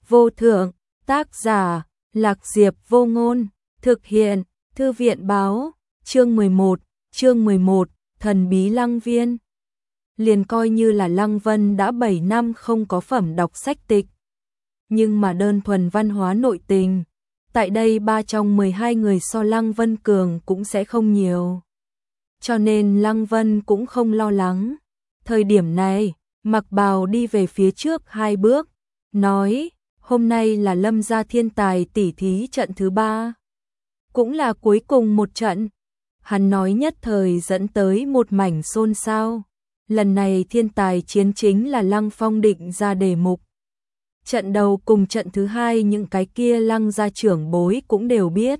vô thượng, tác giả, Lạc Diệp Vô Ngôn, thực hiện, Thư viện báo, chương 11, thần bí Lăng Viên. Liền coi như là Lăng Vân đã 7 năm không có phẩm đọc sách tịch. Nhưng mà đơn thuần văn hóa nội tình, tại đây 3 trong 12 người so Lăng Vân cường cũng sẽ không nhiều. Cho nên Lăng Vân cũng không lo lắng. Thời điểm này, Mặc Bào đi về phía trước 2 bước, nói, hôm nay là Lâm gia thiên tài tỷ thí trận thứ 3. Cũng là cuối cùng một trận. Hắn nói nhất thời dẫn tới một mảnh xôn xao. Lần này thiên tài chiến chính là Lăng Phong định ra đề mục. Trận đầu cùng trận thứ 2 những cái kia Lăng gia trưởng bối cũng đều biết.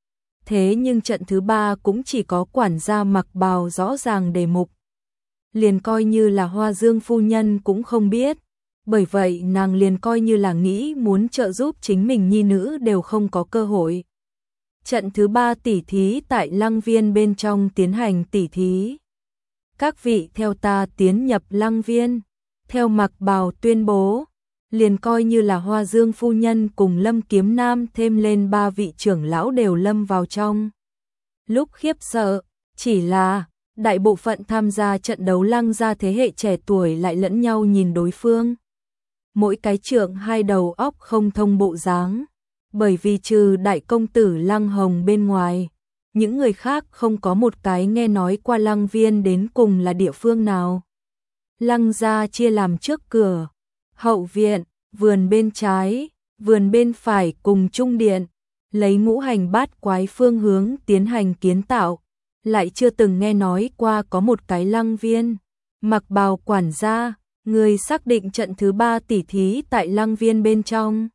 Thế nhưng trận thứ 3 cũng chỉ có quản gia Mặc Bào rõ ràng đề mục. Liền coi như là Hoa Dương phu nhân cũng không biết. Bởi vậy nàng liền coi như là nghĩ muốn trợ giúp chính mình nhi nữ đều không có cơ hội. Trận thứ 3 tỷ thí tại Lăng Viên bên trong tiến hành tỷ thí. Các vị theo ta tiến nhập Lăng Viên. Theo Mặc Bào tuyên bố, liền coi như là Hoa Dương phu nhân cùng Lâm Kiếm Nam thêm lên 3 vị trưởng lão đều lâm vào trong. Lúc khiếp sợ, chỉ là đại bộ phận tham gia trận đấu Lăng gia thế hệ trẻ tuổi lại lẫn nhau nhìn đối phương. Mỗi cái trượng hai đầu óc không thông bộ dáng. Bởi vì trừ đại công tử Lăng Hồng bên ngoài, những người khác không có một cái nghe nói qua Lăng Viên đến cùng là địa phương nào. Lăng gia chia làm trước cửa, hậu viện, vườn bên trái, vườn bên phải cùng trung điện, lấy ngũ hành bát quái phương hướng tiến hành kiến tạo, lại chưa từng nghe nói qua có một cái Lăng Viên. Mặc Bào quản gia, người xác định trận thứ 3 tỷ thí tại Lăng Viên bên trong.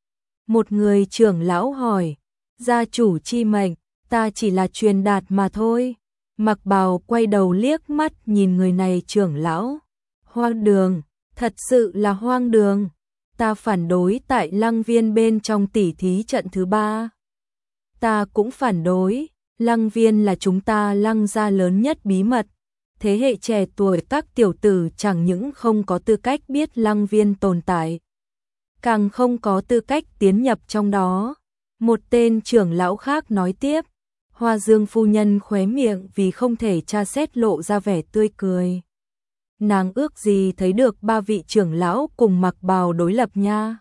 Một người trưởng lão hỏi, gia chủ chi mệnh, ta chỉ là truyền đạt mà thôi. Mặc Bào quay đầu liếc mắt nhìn người này trưởng lão. Hoang đường, thật sự là hoang đường. Ta phản đối tại Lăng Viên bên trong tỷ thí trận thứ 3. Ta cũng phản đối, Lăng Viên là chúng ta Lăng gia lớn nhất bí mật. Thế hệ trẻ tuổi các tiểu tử chẳng những không có tư cách biết Lăng Viên tồn tại, càng không có tư cách tiến nhập trong đó. Một tên trưởng lão khác nói tiếp. Hoa Dương phu nhân khóe miệng vì không thể tra xét lộ ra vẻ tươi cười. Nàng ước gì thấy được 3 vị trưởng lão cùng Mặc Bào đối lập nha.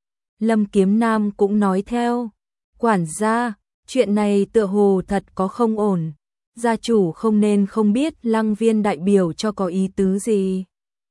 Lâm Kiếm Nam cũng nói theo. Quản gia, chuyện này tựa hồ thật có không ổn. Gia chủ không nên không biết Lăng Viên đại biểu cho có ý tứ gì.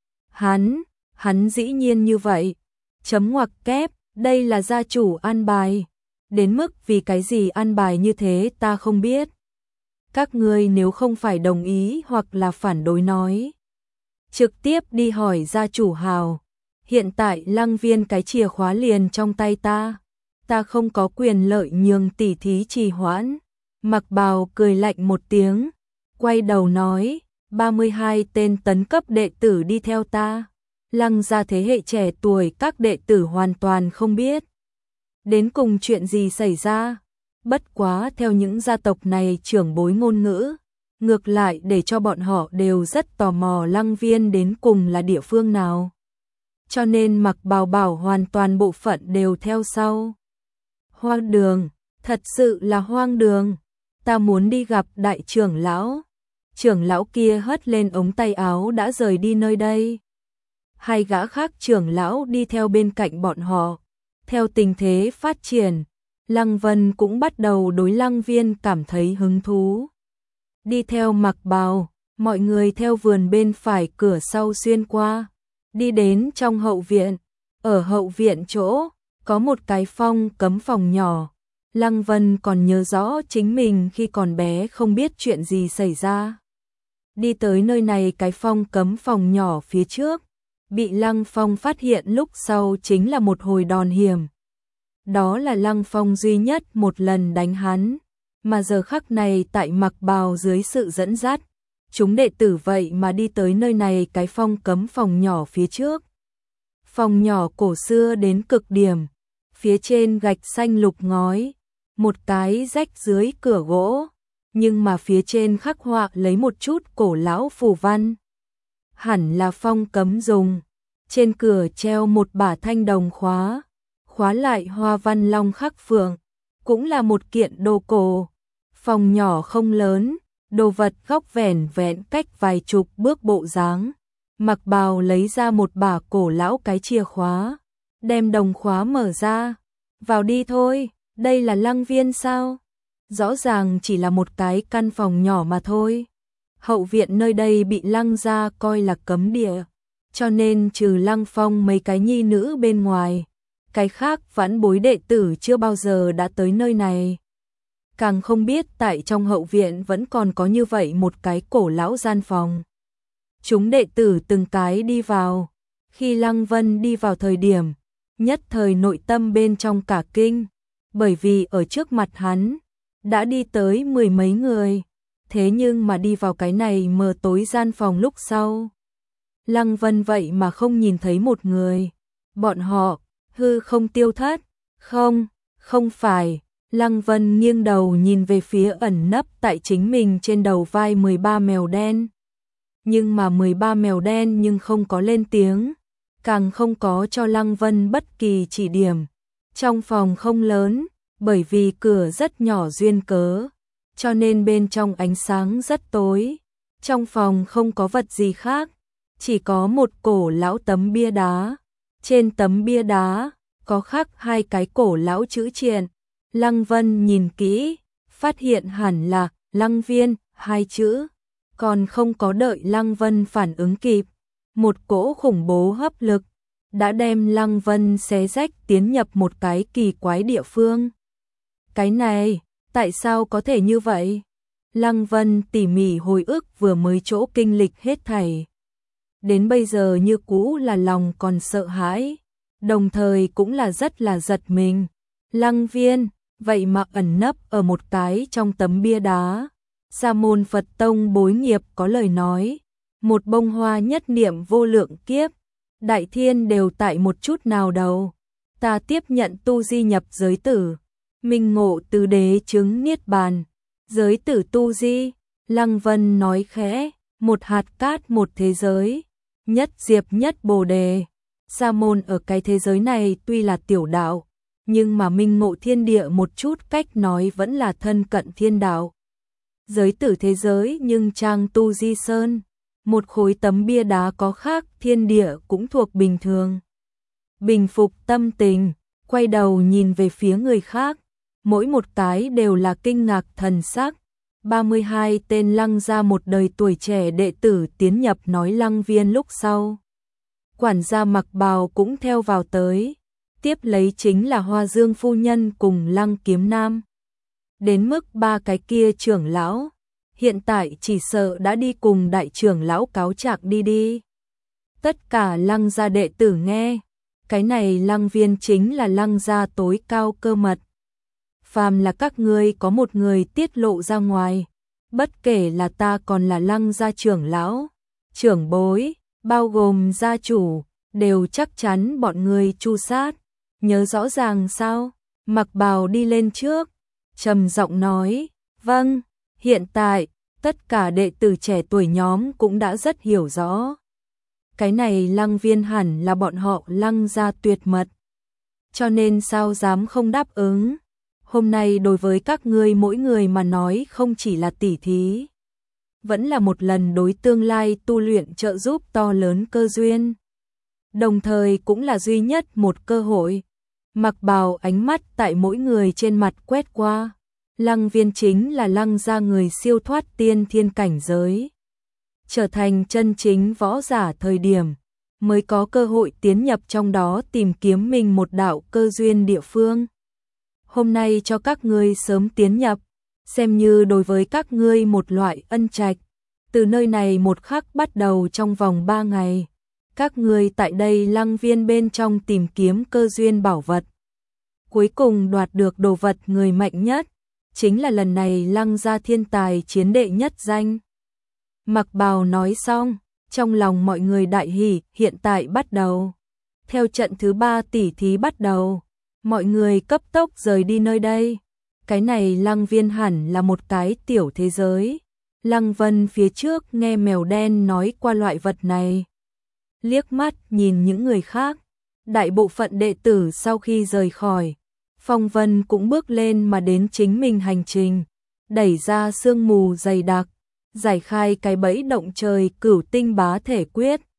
Hắn dĩ nhiên như vậy. Chấm ngoặc kép, đây là gia chủ an bài. Đến mức vì cái gì an bài như thế ta không biết. Các ngươi nếu không phải đồng ý hoặc là phản đối nói, trực tiếp đi hỏi gia chủ Hào. Hiện tại Lăng Viên cái chìa khóa liền trong tay ta. Ta không có quyền lợi nhường tỷ thí trì hoãn. Mặc Bào cười lạnh một tiếng, quay đầu nói, 32 tên tấn cấp đệ tử đi theo ta. Lăng gia thế hệ trẻ tuổi các đệ tử hoàn toàn không biết đến cùng chuyện gì xảy ra. Bất quá theo những gia tộc này trưởng bối ngôn ngữ, ngược lại để cho bọn họ đều rất tò mò Lăng Viên đến cùng là địa phương nào. Cho nên Mặc Bào bảo hoàn toàn bộ phận đều theo sau. Hoang đường, thật sự là hoang đường. Ta muốn đi gặp đại trưởng lão. Trưởng lão kia hất lên ống tay áo đã rời đi nơi đây. 2 gã khác trưởng lão đi theo bên cạnh bọn họ. Theo tình thế phát triển, Lăng Vân cũng bắt đầu đối Lăng Viên cảm thấy hứng thú. Đi theo Mặc Bào, mọi người theo vườn bên phải cửa sau xuyên qua, đi đến trong hậu viện. Ở hậu viện chỗ, có một cái phong cấm phòng nhỏ. Lăng Vân còn nhớ rõ chính mình khi còn bé không biết chuyện gì xảy ra. Đi tới nơi này cái phong cấm phòng nhỏ phía trước, bị Lăng Phong phát hiện lúc sau chính là một hồi đòn hiểm. Đó là Lăng Phong duy nhất một lần đánh hắn, mà giờ khắc này tại Mặc Bào dưới sự dẫn dắt, chúng đệ tử vậy mà đi tới nơi này cái phong cấm phòng nhỏ phía trước. Phòng nhỏ cổ xưa đến cực điểm, phía trên gạch xanh lục ngói, một cái rách dưới cửa gỗ, nhưng mà phía trên khắc họa lấy một chút cổ lão phù văn. Hẳn là phong cấm dùng. Trên cửa treo một bả thanh đồng khóa khóa lại hoa văn long khắc phượng, cũng là một kiện đồ cổ. Phòng nhỏ không lớn, đồ vật góc vẻn vẹn cách vài chục bước bộ dáng. Mặc Bào lấy ra một bả cổ lão cái chìa khóa, đem đồng khóa mở ra. Vào đi thôi, đây là Lăng Viên sao? Rõ ràng chỉ là một cái căn phòng nhỏ mà thôi. Hậu viện nơi đây bị Lăng gia coi là cấm địa, cho nên trừ Lăng Phong mấy cái nhi nữ bên ngoài, cái khác vãn bối đệ tử chưa bao giờ đã tới nơi này. Càng không biết tại trong hậu viện vẫn còn có như vậy một cái cổ lão gian phòng. Chúng đệ tử từng cái đi vào. Khi Lăng Vân đi vào thời điểm, nhất thời nội tâm bên trong cả kinh, bởi vì ở trước mặt hắn đã đi tới mười mấy người, thế nhưng mà đi vào cái này mờ tối gian phòng lúc sau, Lăng Vân vậy mà không nhìn thấy một người. Bọn họ hư không tiêu thất? Không phải. Lăng Vân nghiêng đầu nhìn về phía ẩn nấp tại chính mình trên đầu vai 13 mèo đen. Nhưng mà 13 mèo đen nhưng không có lên tiếng, càng không có cho Lăng Vân bất kỳ chỉ điểm. Trong phòng không lớn, bởi vì cửa rất nhỏ duyên cớ, cho nên bên trong ánh sáng rất tối. Trong phòng không có vật gì khác, chỉ có một cổ lão tấm bia đá. Trên tấm bia đá có khắc hai cái cổ lão chữ triện. Lăng Vân nhìn kỹ, phát hiện hẳn là Lăng Viên, hai chữ. Còn không có đợi Lăng Vân phản ứng kịp, một cỗ khủng bố hấp lực đã đem Lăng Vân xé rách tiến nhập một cái kỳ quái địa phương. Cái này, tại sao có thể như vậy? Lăng Vân tỉ mỉ hồi ức vừa mới chỗ kinh lịch hết thảy. Đến bây giờ như cũ là lòng còn sợ hãi, đồng thời cũng là rất là giật mình. Lăng Viên, vậy mà ẩn nấp ở một cái trong tấm bia đá. Sa môn Phật tông bối nghiệp có lời nói, một bông hoa nhất niệm vô lượng kiếp, đại thiên đều tại một chút nào đầu. Ta tiếp nhận tu di nhập giới tử, minh ngộ tứ đế chứng niết bàn. Giới tử tu di, Lăng Vân nói khẽ, một hạt cát một thế giới, nhất diệp nhất bồ đề. Sa môn ở cái thế giới này tuy là tiểu đạo, nhưng mà minh ngộ thiên địa một chút cách nói vẫn là thân cận thiên đạo. Giới tử thế giới nhưng trang tu di sơn, một khối tấm bia đá có khác thiên địa cũng thuộc bình thường. Bình phục tâm tình, quay đầu nhìn về phía người khác, mỗi một cái đều là kinh ngạc thần sắc. 32 tên Lăng gia một đời tuổi trẻ đệ tử tiến nhập nói Lăng Viên lúc sau. Quản gia Mặc Bào cũng theo vào tới, tiếp lấy chính là Hoa Dương phu nhân cùng Lăng Kiếm Nam. Đến mức ba cái kia trưởng lão, hiện tại chỉ sợ đã đi cùng đại trưởng lão cáo trạng đi. Tất cả Lăng gia đệ tử nghe, cái này Lăng Viên chính là Lăng gia tối cao cơ mật. Phàm là các ngươi có một người tiết lộ ra ngoài, bất kể là ta còn là Lăng gia trưởng lão, trưởng bối, bao gồm gia chủ, đều chắc chắn bọn ngươi tru sát. Nhớ rõ ràng sao? Mặc Bào đi lên trước, trầm giọng nói, vâng, hiện tại, tất cả đệ tử trẻ tuổi nhóm cũng đã rất hiểu rõ. Cái này Lăng Viên hẳn là bọn họ Lăng gia tuyệt mật. Cho nên sao dám không đáp ứng. Hôm nay đối với các ngươi mỗi người mà nói không chỉ là tỉ thí, vẫn là một lần đối tương lai tu luyện trợ giúp to lớn cơ duyên. Đồng thời cũng là duy nhất một cơ hội. Mặc Bào ánh mắt tại mỗi người trên mặt quét qua. Lăng Viên chính là Lăng gia người siêu thoát tiên thiên cảnh giới, trở thành chân chính võ giả thời điểm, mới có cơ hội tiến nhập trong đó tìm kiếm mình một đạo cơ duyên địa phương. Hôm nay cho các ngươi sớm tiến nhập, xem như đối với các ngươi một loại ân trạch. Từ nơi này một khắc bắt đầu trong vòng 3 ngày, các ngươi tại đây Lăng Viên bên trong tìm kiếm cơ duyên bảo vật. Cuối cùng đoạt được đồ vật người mạnh nhất, chính là lần này Lăng gia thiên tài chiến đệ nhất danh. Mặc Bào nói xong, trong lòng mọi người đại hỉ, hiện tại bắt đầu. Theo trận thứ 3 tỉ thí bắt đầu, mọi người cấp tốc rời đi nơi đây. Cái này Lăng Viên hẳn là một cái tiểu thế giới. Lăng Vân phía trước nghe mèo đen nói qua loại vật này. Liếc mắt nhìn những người khác, Đại bộ phận đệ tử sau khi rời khỏi, phong vân cũng bước lên mà đến chính mình hành trình, đẩy ra sương mù dày đặc, giải khai cái bẫy động trời Cửu Tinh Bá Thể Quyết,